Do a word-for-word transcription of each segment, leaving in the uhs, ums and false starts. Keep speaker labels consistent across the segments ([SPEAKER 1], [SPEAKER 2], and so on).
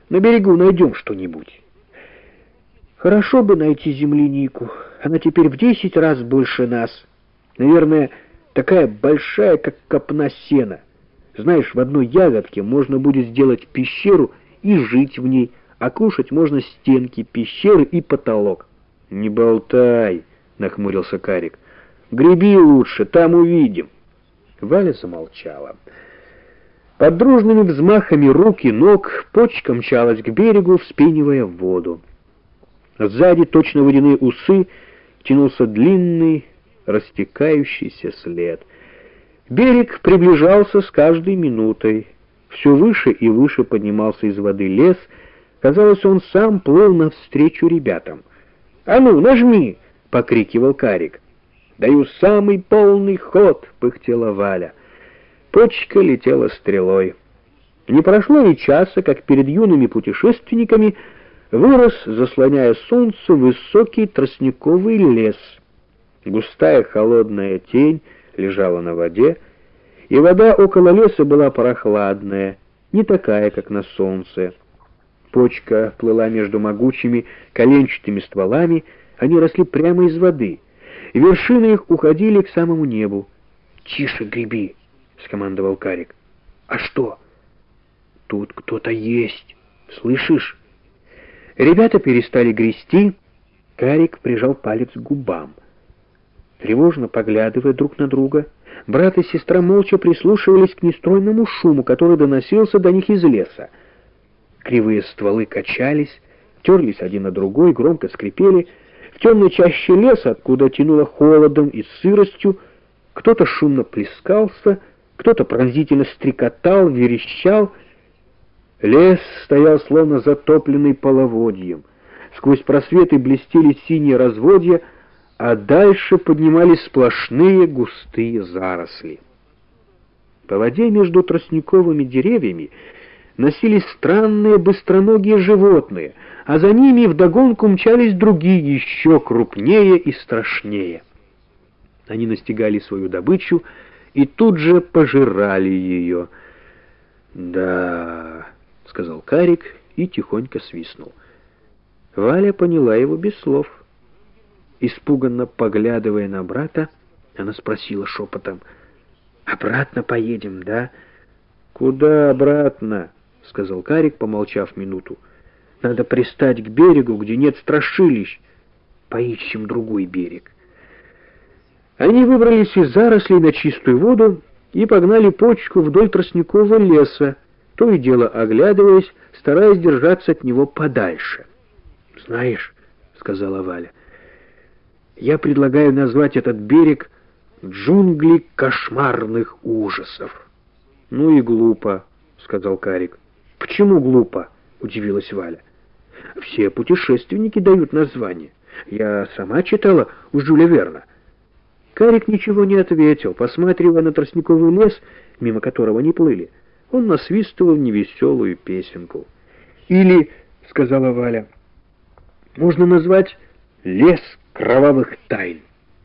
[SPEAKER 1] На берегу найдем что-нибудь. Хорошо бы найти землянику. Она теперь в десять раз больше нас. Наверное, такая большая, как копна сена. Знаешь, в одной ягодке можно будет сделать пещеру и жить в ней, а кушать можно стенки пещеры и потолок. Не болтай, нахмурился Карик. Греби лучше, там увидим. Валя замолчала. Под дружными взмахами рук и ног почка мчалась к берегу, вспенивая в воду. Сзади, точно водяные усы, тянулся длинный, растекающийся след. Берег приближался с каждой минутой. Все выше и выше поднимался из воды лес. Казалось, он сам плыл навстречу ребятам. «А ну, нажми!» — покрикивал Карик. «Даю самый полный ход!» — пыхтела Валя. Почка летела стрелой. Не прошло и часа, как перед юными путешественниками вырос, заслоняя солнце, высокий тростниковый лес. Густая холодная тень лежала на воде, и вода около леса была прохладная, не такая, как на солнце. Почка плыла между могучими коленчатыми стволами, они росли прямо из воды, и вершины их уходили к самому небу. «Тише греби!» — скомандовал Карик. «А что?» «Тут кто-то есть, слышишь?» Ребята перестали грести. Карик прижал палец к губам. Тревожно поглядывая друг на друга, брат и сестра молча прислушивались к нестройному шуму, который доносился до них из леса. Кривые стволы качались, терлись один на другой, громко скрипели. В темной чаще леса, откуда тянуло холодом и сыростью, кто-то шумно плескался, кто-то пронзительно стрекотал, верещал. Лес стоял словно затопленный половодьем. Сквозь просветы блестели синие разводья, а дальше поднимались сплошные густые заросли. По воде между тростниковыми деревьями носились странные быстроногие животные, а за ними вдогонку мчались другие, еще крупнее и страшнее. Они настигали свою добычу и тут же пожирали ее. «Да...» — сказал Карик и тихонько свистнул. Валя поняла его без слов. Испуганно поглядывая на брата, она спросила шепотом: «Обратно поедем, да?» «Куда обратно?» — сказал Карик, помолчав минуту. «Надо пристать к берегу, где нет страшилищ. Поищем другой берег». Они выбрались из зарослей на чистую воду и погнали почку вдоль тростникового леса, то и дело оглядываясь, стараясь держаться от него подальше. «Знаешь, — сказала Валя, — я предлагаю назвать этот берег «Джунгли кошмарных ужасов». «Ну и глупо», — сказал Карик. «Почему глупо?» — удивилась Валя. «Все путешественники дают название. Я сама читала у Жюля Верна». Карик ничего не ответил, посматривая на тростниковый лес, мимо которого они плыли. Он насвистывал невеселую песенку. «Или, — сказала Валя, — можно назвать «Лес кровавых тайн».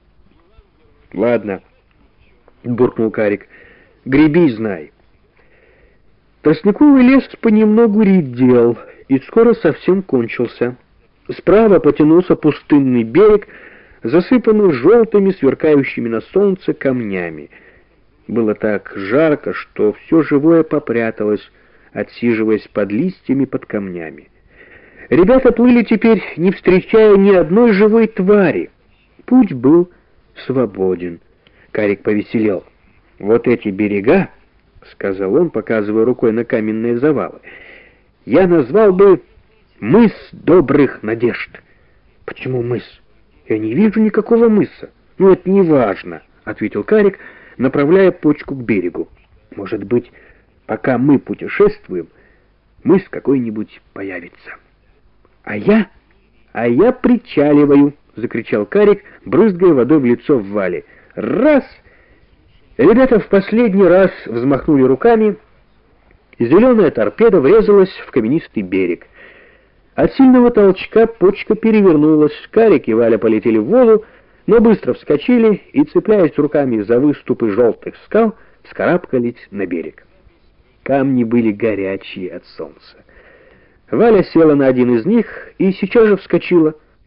[SPEAKER 1] «Ладно», — буркнул Карик, — «греби, знай». Тростниковый лес понемногу редел и скоро совсем кончился. Справа потянулся пустынный берег, засыпанный желтыми, сверкающими на солнце камнями. Было так жарко, что все живое попряталось, отсиживаясь под листьями под камнями. Ребята плыли теперь, не встречая ни одной живой твари. Путь был свободен. Карик повеселел. «Вот эти берега, — сказал он, показывая рукой на каменные завалы, — я назвал бы мыс добрых надежд». «Почему мыс? Я не вижу никакого мыса». «Ну, это не важно, — ответил Карик, направляя почку к берегу. «Может быть, пока мы путешествуем, мыс какой-нибудь появится». «А я, а я причаливаю!» — закричал Карик, брызгая водой в лицо в Вале. «Раз!» Ребята в последний раз взмахнули руками, и зеленая торпеда врезалась в каменистый берег. От сильного толчка почка перевернулась, Карик и Валя полетели в воду, но быстро вскочили и, цепляясь руками за выступы желтых скал, вскарабкались на берег. Камни были горячие от солнца. Валя села на один из них и сейчас же вскочила.